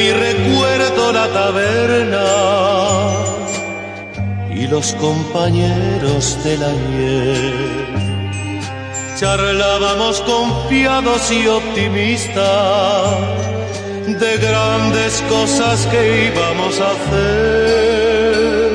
mi recuerdo la taberna y los compañeros del ayer. Charlábamos confiados y optimistas de grandes cosas que íbamos a hacer.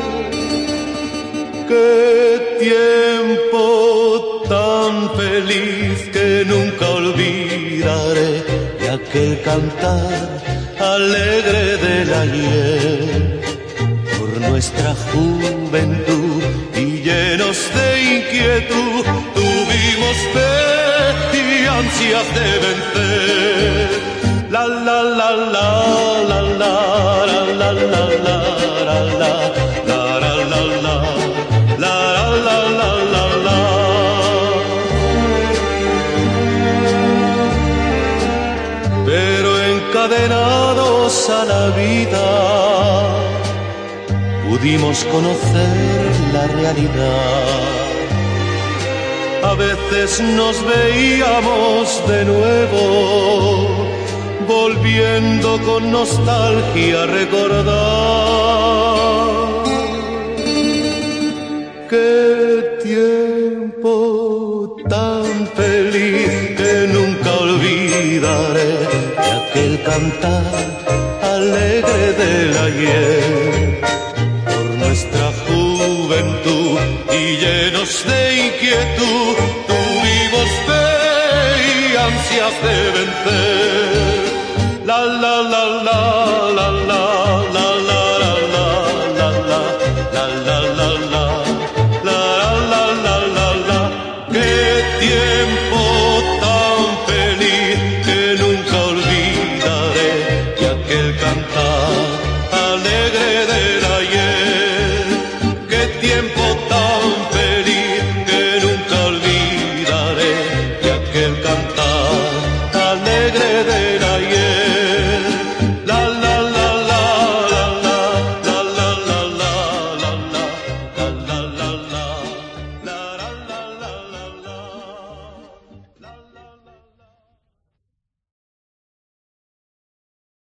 Qué tiempo tan feliz que nunca olvidaré, de aquel cantar alegre del ayer, por nuestra juventud y llenos de inquietud, tuvimos fe y ansias de vencer. La la la la la la la la la la la la la la la la. Pero encadenados a la vida pudimos conocer la realidad. A veces nos veíamos de nuevo, volviendo con nostalgia a recordar. Qué tiempo tan feliz que nunca olvidaré, de aquel cantar alegre del ayer, por nuestra juventud y llenos de inquietud, tuvimos fe y ansias de vencer. La la la la